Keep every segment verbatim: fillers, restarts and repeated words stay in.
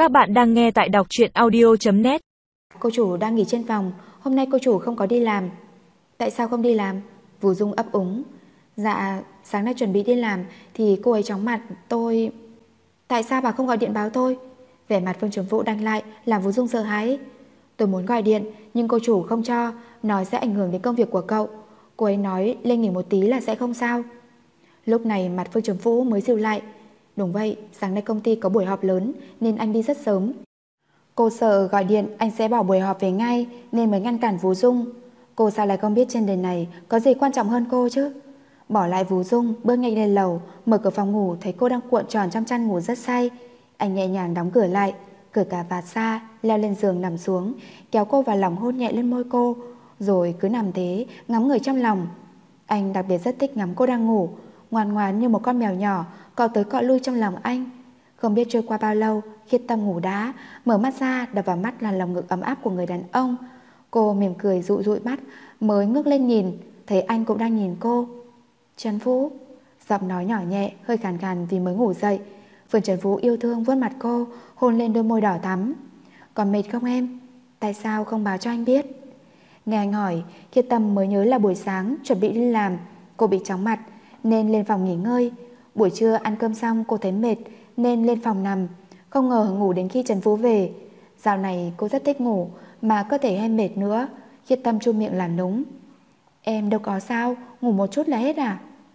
Các bạn đang nghe tại đọc truyện audio chấm net. Cô chủ đang nghỉ trên phòng, hôm nay cô chủ không có đi làm. Tại sao không đi làm? Vũ Dung ấp úng. Dạ, sáng nay chuẩn bị đi làm thì cô ấy chóng mặt, tôi... Tại sao bà không gọi điện báo tôi? Vẻ mặt Phương Trường Vũ đanh lại làm Vũ Dung sợ hãi. Tôi muốn gọi điện nhưng cô chủ không cho, nói sẽ ảnh hưởng đến công việc của cậu. Cô ấy nói lên nghỉ một tí là sẽ không sao. Lúc này mặt Phương Trường Vũ mới dịu lại. Đúng vậy, sáng nay công ty có buổi họp lớn nên anh đi rất sớm. Cô sợ gọi điện anh sẽ bỏ buổi họp về ngay nên mới ngăn cản Vũ Dung. Cô sao lại không biết trên đời này có gì quan trọng hơn cô chứ? Bỏ lại Vũ Dung, bước ngay lên lầu, mở cửa phòng ngủ thấy cô đang cuộn tròn trong chăn ngủ rất say. Anh nhẹ nhàng đóng cửa lại, cởi cả vạt ra, leo lên giường nằm xuống, kéo cô vào lòng hôn nhẹ lên môi cô, rồi cứ nằm thế ngắm người trong lòng. Anh đặc biệt rất thích ngắm cô đang ngủ, ngoan ngoãn như một con mèo nhỏ, cọ tới cọ lui trong lòng anh. Không biết trôi qua bao lâu, Khiết Tâm ngủ đã, mở mắt ra đập vào mắt là lòng ngực ấm áp của người đàn ông. Cô mỉm cười dụi dụi mắt, mới ngước lên nhìn, thấy anh cũng đang nhìn cô. Trần Vũ, giọng nói nhỏ nhẹ, hơi khàn khàn vì mới ngủ dậy. Phương Trần Vũ yêu thương vuốt mặt cô, hôn lên đôi môi đỏ thắm. Còn mệt không em? Tại sao không báo cho anh biết? Nghe anh hỏi, Khiết Tâm mới nhớ là buổi sáng chuẩn bị đi làm, cô bị chóng mặt nên lên phòng nghỉ ngơi. Buổi trưa ăn cơm xong cô thấy mệt nên lên phòng nằm, không ngờ ngủ đến khi Trần Vũ về. Dạo này cô rất thích ngủ mà cơ thể hay mệt nữa. Khiết Tâm chu miệng làm núng. Em đâu có sao, ngủ một chút là hết à?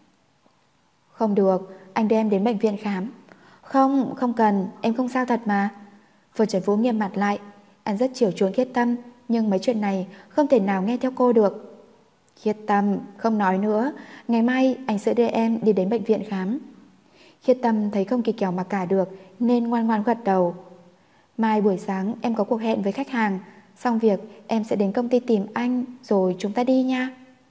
Không được, anh đưa em đến bệnh viện khám. Không, không cần, em không sao thật mà. Phương Trần Vũ nghiêm mặt lại. Anh rất chiều chuộng Khiết Tâm, nhưng mấy chuyện này không thể nào nghe theo cô được. Khiết Tâm, không nói nữa, ngày mai anh sẽ đưa em đi đến bệnh viện khám. Khiết Tâm thấy không kỳ kèo mà cả được nên ngoan ngoan gật đầu. Mai buổi sáng em có cuộc hẹn với khách hàng, xong việc em sẽ đến công ty tìm anh rồi chúng ta đi nha.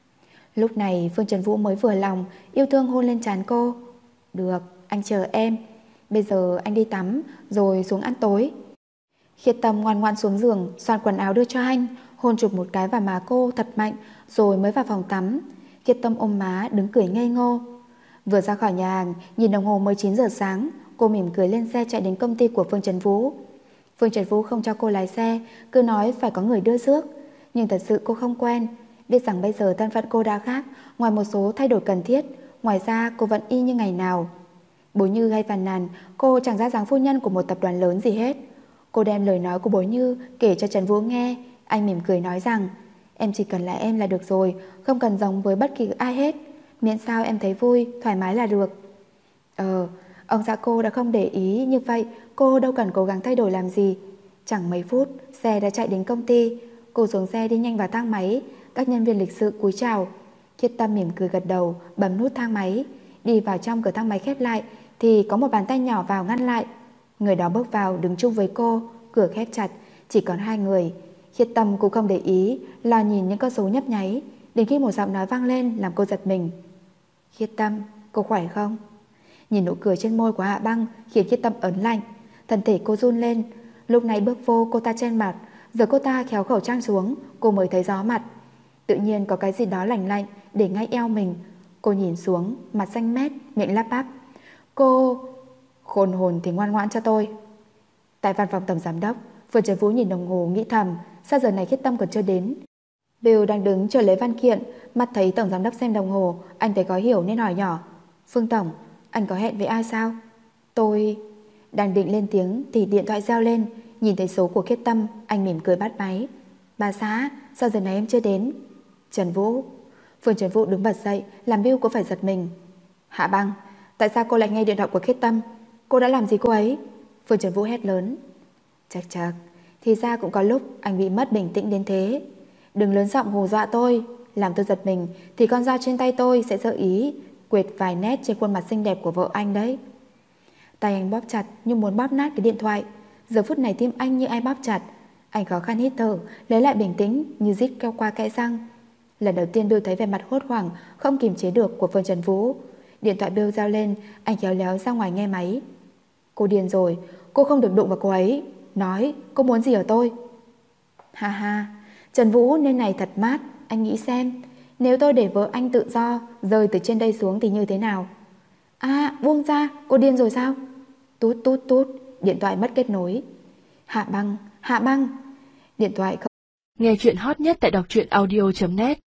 Lúc này Phương Trần Vũ mới vừa lòng, yêu thương hôn lên trán cô. Được, anh chờ em. Bây giờ anh đi tắm rồi xuống ăn tối. Khiết Tâm ngoan ngoan xuống giường, soạn quần áo đưa cho anh, hôn chụp một cái vào má cô thật mạnh rồi mới vào phòng tắm. Khiết Tâm ôm má đứng cười ngây ngô. Vừa ra khỏi nhà hàng, nhìn đồng hồ mới chín giờ sáng, cô mỉm cười lên xe chạy đến công ty của Phương Trần Vũ. Phương Trần Vũ không cho cô lái xe, cứ nói phải có người đưa rước. Nhưng thật sự cô không quen, biết rằng bây giờ thân phận cô đã khác, ngoài một số thay đổi cần thiết, ngoài ra cô vẫn y như ngày nào. Bố Như hay phàn nàn cô chẳng ra dáng phu nhân của một tập đoàn lớn gì hết. Cô đem lời nói của bố Như kể cho Trần Vũ nghe. Anh mỉm cười nói rằng em chỉ cần là em là được rồi, không cần giống với bất kỳ ai hết, miễn sao em thấy vui, thoải mái là được. Ờ, ông xã cô đã không để ý như vậy, cô đâu cần cố gắng thay đổi làm gì. Chẳng mấy phút, xe đã chạy đến công ty. Cô xuống xe đi nhanh vào thang máy, các nhân viên lịch sự cúi chào. Khiết Tâm mỉm cười gật đầu, bấm nút thang máy. Đi vào trong, cửa thang máy khép lại thì có một bàn tay nhỏ vào ngăn lại. Người đó bước vào đứng chung với cô, cửa khép chặt, chỉ còn hai người. Khiết Tâm cũng không để ý, lo nhìn những con số nhấp nháy, đến khi một giọng nói vang lên làm cô giật mình. Khiết Tâm, cô khỏe không? Nhìn nụ cười trên môi của Hạ Băng khiến Khiết Tâm ớn lạnh, thân thể cô run lên. Lúc này bước vô cô ta trên mặt, giờ cô ta kéo khẩu trang xuống, cô mới thấy rõ mặt. Tự nhiên có cái gì đó lạnh lạnh để ngay eo mình. Cô nhìn xuống, mặt xanh mét, miệng lắp bắp. Cô... Khôn hồn thì ngoan ngoãn cho tôi. Tại văn phòng tổng giám đốc, Phương Trần Vũ nhìn đồng hồ nghĩ thầm, sao giờ này Khiết Tâm còn chưa đến. Bill đang đứng chờ lấy văn kiện, mắt thấy tổng giám đốc xem đồng hồ, anh thấy có hiểu nên hỏi nhỏ. Phương tổng, anh có hẹn với ai sao? Tôi... Đang định lên tiếng thì điện thoại reo lên, nhìn thấy số của Khiết Tâm, anh mỉm cười bắt máy. Bà xã, sao giờ này em chưa đến? Trần Vũ. Phương Trần Vũ đứng bật dậy, làm Bill cũng phải giật mình. Hạ Băng, tại sao cô lại nghe điện thoại của Khiết Tâm? Cô đã làm gì cô ấy? Phương Trần Vũ hét lớn. Chật chật, thì ra cũng có lúc anh bị mất bình tĩnh đến thế. Đừng lớn giọng hù dọa tôi, làm tôi giật mình thì con dao trên tay tôi sẽ gợi ý quệt vài nét trên khuôn mặt xinh đẹp của vợ anh đấy. Tay anh bóp chặt như muốn bóp nát cái điện thoại. Giờ phút này tim anh như ai bóp chặt. Anh khó khăn hít thở, lấy lại bình tĩnh như rít keo qua kẽ răng. Lần đầu tiên Bill thấy vẻ mặt hốt hoảng không kìm chế được của Phương Trần Vũ. Điện thoại Bill reo lên, anh khéo léo ra ngoài nghe máy. Cô điên rồi, cô không được đụng vào cô ấy. Nói, cô muốn gì ở tôi? Ha ha, Trần Vũ nơi này thật mát. Anh nghĩ xem, nếu tôi để vợ anh tự do rơi từ trên đây xuống thì như thế nào? À, buông ra, cô điên rồi sao? Tút tút tút, điện thoại mất kết nối. Hạ Băng, Hạ Băng. Điện thoại không... Nghe chuyện hot nhất tại đọc truyện audio chấm net.